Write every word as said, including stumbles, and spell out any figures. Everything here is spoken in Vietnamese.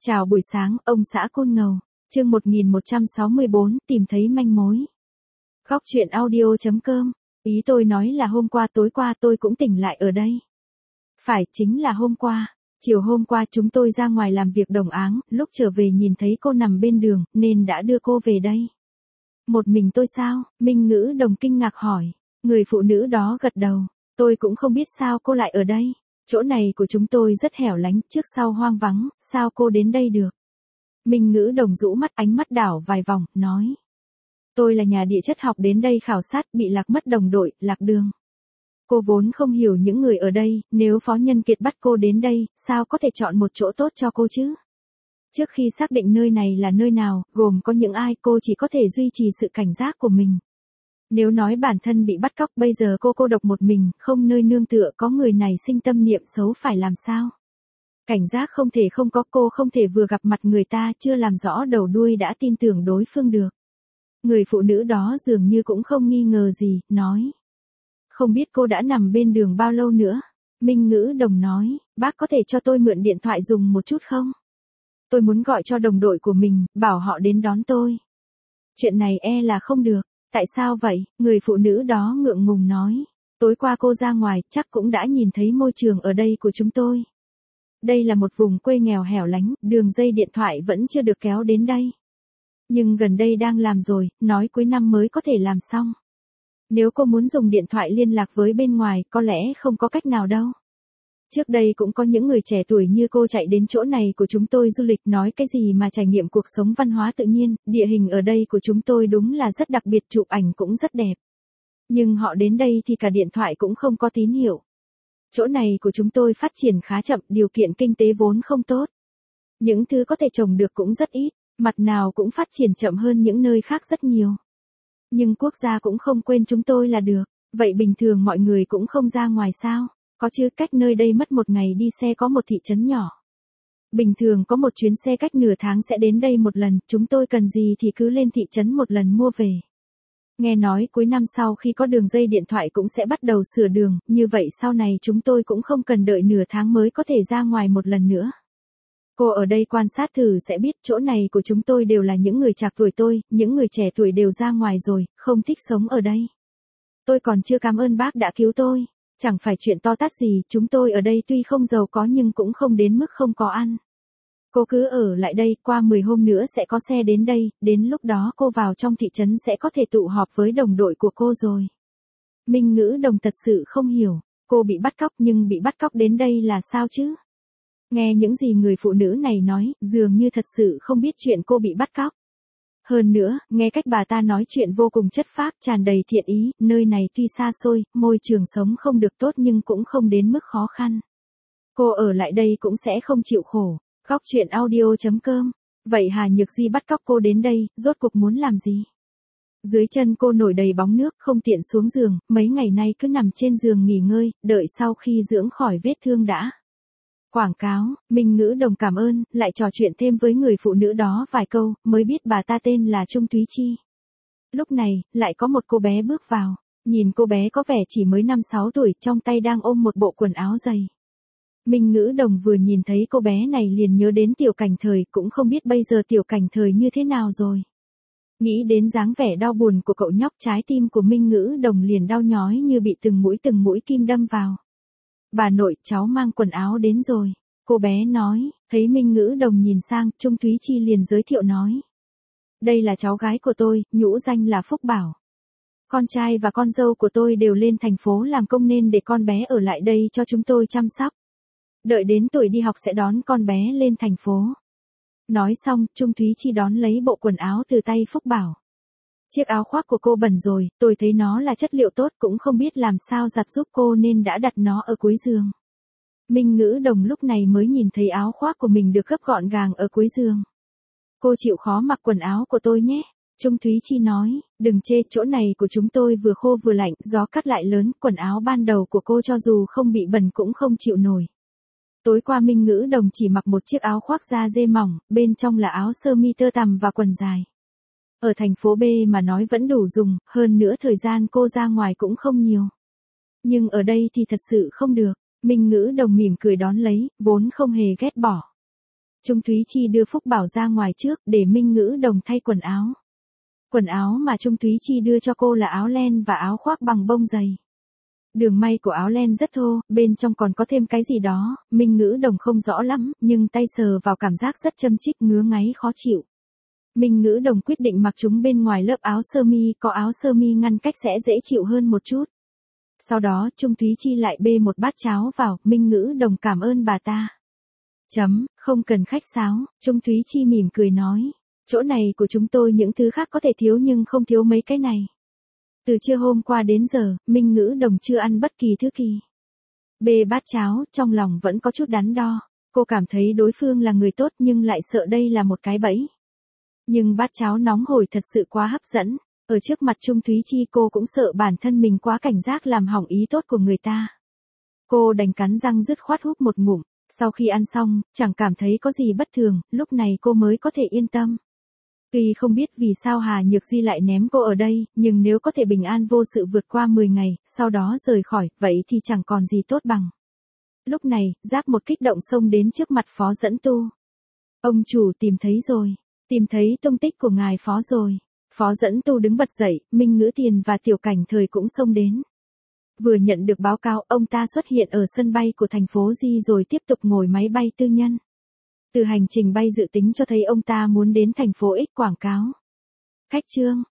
Chào buổi sáng, ông xã Côn Ngầu. Chương một nghìn một trăm sáu mươi bốn, tìm thấy manh mối. Góc truyện audio chấm com. Ý tôi nói là hôm qua tối qua tôi cũng tỉnh lại ở đây. Phải, chính là hôm qua. Chiều hôm qua chúng tôi ra ngoài làm việc đồng áng, lúc trở về nhìn thấy cô nằm bên đường, nên đã đưa cô về đây. Một mình tôi sao? Minh Ngữ Đồng kinh ngạc hỏi. Người phụ nữ đó gật đầu. Tôi cũng không biết sao cô lại ở đây. Chỗ này của chúng tôi rất hẻo lánh, trước sau hoang vắng, sao cô đến đây được? Minh Ngữ Đồng rũ mắt, ánh mắt đảo vài vòng, nói. Tôi là nhà địa chất học đến đây khảo sát, bị lạc mất đồng đội, lạc đường. Cô vốn không hiểu những người ở đây, nếu Phó Nhân Kiệt bắt cô đến đây, sao có thể chọn một chỗ tốt cho cô chứ? Trước khi xác định nơi này là nơi nào, gồm có những ai, cô chỉ có thể duy trì sự cảnh giác của mình. Nếu nói bản thân bị bắt cóc, bây giờ cô cô độc một mình, không nơi nương tựa, có người này sinh tâm niệm xấu phải làm sao? Cảnh giác không thể không có, cô không thể vừa gặp mặt người ta chưa làm rõ đầu đuôi đã tin tưởng đối phương được. Người phụ nữ đó dường như cũng không nghi ngờ gì, nói. Không biết cô đã nằm bên đường bao lâu nữa? Minh Ngữ Đồng nói, bác có thể cho tôi mượn điện thoại dùng một chút không? Tôi muốn gọi cho đồng đội của mình, bảo họ đến đón tôi. Chuyện này e là không được. Tại sao vậy? Người phụ nữ đó ngượng ngùng nói. Tối qua cô ra ngoài, chắc cũng đã nhìn thấy môi trường ở đây của chúng tôi. Đây là một vùng quê nghèo hẻo lánh, đường dây điện thoại vẫn chưa được kéo đến đây. Nhưng gần đây đang làm rồi, nói cuối năm mới có thể làm xong. Nếu cô muốn dùng điện thoại liên lạc với bên ngoài, có lẽ không có cách nào đâu. Trước đây cũng có những người trẻ tuổi như cô chạy đến chỗ này của chúng tôi du lịch, nói cái gì mà trải nghiệm cuộc sống văn hóa tự nhiên, địa hình ở đây của chúng tôi đúng là rất đặc biệt, chụp ảnh cũng rất đẹp. Nhưng họ đến đây thì cả điện thoại cũng không có tín hiệu. Chỗ này của chúng tôi phát triển khá chậm, điều kiện kinh tế vốn không tốt. Những thứ có thể trồng được cũng rất ít, mặt nào cũng phát triển chậm hơn những nơi khác rất nhiều. Nhưng quốc gia cũng không quên chúng tôi là được, vậy bình thường mọi người cũng không ra ngoài sao? Có chứ, cách nơi đây mất một ngày đi xe có một thị trấn nhỏ. Bình thường có một chuyến xe cách nửa tháng sẽ đến đây một lần, chúng tôi cần gì thì cứ lên thị trấn một lần mua về. Nghe nói cuối năm sau khi có đường dây điện thoại cũng sẽ bắt đầu sửa đường, như vậy sau này chúng tôi cũng không cần đợi nửa tháng mới có thể ra ngoài một lần nữa. Cô ở đây quan sát thử sẽ biết, chỗ này của chúng tôi đều là những người trạc tuổi tôi, những người trẻ tuổi đều ra ngoài rồi, không thích sống ở đây. Tôi còn chưa cảm ơn bác đã cứu tôi. Chẳng phải chuyện to tát gì, chúng tôi ở đây tuy không giàu có nhưng cũng không đến mức không có ăn. Cô cứ ở lại đây, qua mười hôm nữa sẽ có xe đến đây, đến lúc đó cô vào trong thị trấn sẽ có thể tụ họp với đồng đội của cô rồi. Minh Ngữ Đồng thật sự không hiểu, cô bị bắt cóc nhưng bị bắt cóc đến đây là sao chứ? Nghe những gì người phụ nữ này nói, dường như thật sự không biết chuyện cô bị bắt cóc. Hơn nữa, nghe cách bà ta nói chuyện vô cùng chất phác, tràn đầy thiện ý, nơi này tuy xa xôi, môi trường sống không được tốt nhưng cũng không đến mức khó khăn. Cô ở lại đây cũng sẽ không chịu khổ. Góc truyện audio chấm com. Vậy Hà Nhược Di bắt cóc cô đến đây, rốt cuộc muốn làm gì? Dưới chân cô nổi đầy bóng nước, không tiện xuống giường, mấy ngày nay cứ nằm trên giường nghỉ ngơi, đợi sau khi dưỡng khỏi vết thương đã. Quảng cáo, Minh Ngữ Đồng cảm ơn, lại trò chuyện thêm với người phụ nữ đó vài câu, mới biết bà ta tên là Trung Thúy Chi. Lúc này, lại có một cô bé bước vào, nhìn cô bé có vẻ chỉ mới năm sáu tuổi, trong tay đang ôm một bộ quần áo dày. Minh Ngữ Đồng vừa nhìn thấy cô bé này liền nhớ đến Tiểu Cảnh Thời, cũng không biết bây giờ Tiểu Cảnh Thời như thế nào rồi. Nghĩ đến dáng vẻ đau buồn của cậu nhóc, trái tim của Minh Ngữ Đồng liền đau nhói như bị từng mũi từng mũi kim đâm vào. Bà nội, cháu mang quần áo đến rồi. Cô bé nói, thấy Minh Ngữ Đồng nhìn sang, Trung Thúy Chi liền giới thiệu nói. Đây là cháu gái của tôi, nhũ danh là Phúc Bảo. Con trai và con dâu của tôi đều lên thành phố làm công nên để con bé ở lại đây cho chúng tôi chăm sóc. Đợi đến tuổi đi học sẽ đón con bé lên thành phố. Nói xong, Trung Thúy Chi đón lấy bộ quần áo từ tay Phúc Bảo. Chiếc áo khoác của cô bẩn rồi, tôi thấy nó là chất liệu tốt cũng không biết làm sao giặt giúp cô nên đã đặt nó ở cuối giường. Minh Ngữ Đồng lúc này mới nhìn thấy áo khoác của mình được gấp gọn gàng ở cuối giường. Cô chịu khó mặc quần áo của tôi nhé. Trung Thúy Chi nói, đừng chê, chỗ này của chúng tôi vừa khô vừa lạnh, gió cắt lại lớn, quần áo ban đầu của cô cho dù không bị bẩn cũng không chịu nổi. Tối qua Minh Ngữ Đồng chỉ mặc một chiếc áo khoác da dê mỏng, bên trong là áo sơ mi tơ tằm và quần dài. Ở thành phố B mà nói vẫn đủ dùng, hơn nữa thời gian cô ra ngoài cũng không nhiều. Nhưng ở đây thì thật sự không được. Minh Ngữ Đồng mỉm cười đón lấy, vốn không hề ghét bỏ. Trung Thúy Chi đưa Phúc Bảo ra ngoài trước để Minh Ngữ Đồng thay quần áo. Quần áo mà Trung Thúy Chi đưa cho cô là áo len và áo khoác bằng bông dày. Đường may của áo len rất thô, bên trong còn có thêm cái gì đó, Minh Ngữ Đồng không rõ lắm, nhưng tay sờ vào cảm giác rất châm chích ngứa ngáy khó chịu. Minh Ngữ Đồng quyết định mặc chúng bên ngoài lớp áo sơ mi, có áo sơ mi ngăn cách sẽ dễ chịu hơn một chút. Sau đó Trung Thúy Chi lại bê một bát cháo vào, Minh Ngữ Đồng cảm ơn bà ta. Chấm, không cần khách sáo, Trung Thúy Chi mỉm cười nói. Chỗ này của chúng tôi những thứ khác có thể thiếu nhưng không thiếu mấy cái này. Từ trưa hôm qua đến giờ, Minh Ngữ Đồng chưa ăn bất kỳ thứ gì. Bê bát cháo, trong lòng vẫn có chút đắn đo. Cô cảm thấy đối phương là người tốt nhưng lại sợ đây là một cái bẫy. Nhưng bát cháo nóng hổi thật sự quá hấp dẫn. Ở trước mặt Trung Thúy Chi cô cũng sợ bản thân mình quá cảnh giác làm hỏng ý tốt của người ta. Cô đành cắn răng dứt khoát húp một ngụm. Sau khi ăn xong, chẳng cảm thấy có gì bất thường, lúc này cô mới có thể yên tâm. Tuy không biết vì sao Hà Nhược Di lại ném cô ở đây, nhưng nếu có thể bình an vô sự vượt qua mười ngày, sau đó rời khỏi, vậy thì chẳng còn gì tốt bằng. Lúc này, Giáp một kích động xông đến trước mặt Phó Dẫn Tu. Ông chủ tìm thấy rồi, tìm thấy tung tích của ngài Phó rồi. Phó Dẫn Tu đứng bật dậy, Minh Ngữ Tiền và Tiểu Cảnh Thời cũng xông đến. Vừa nhận được báo cáo, ông ta xuất hiện ở sân bay của thành phố Di rồi tiếp tục ngồi máy bay tư nhân. Từ hành trình bay dự tính cho thấy ông ta muốn đến thành phố X quảng cáo. Khách trương,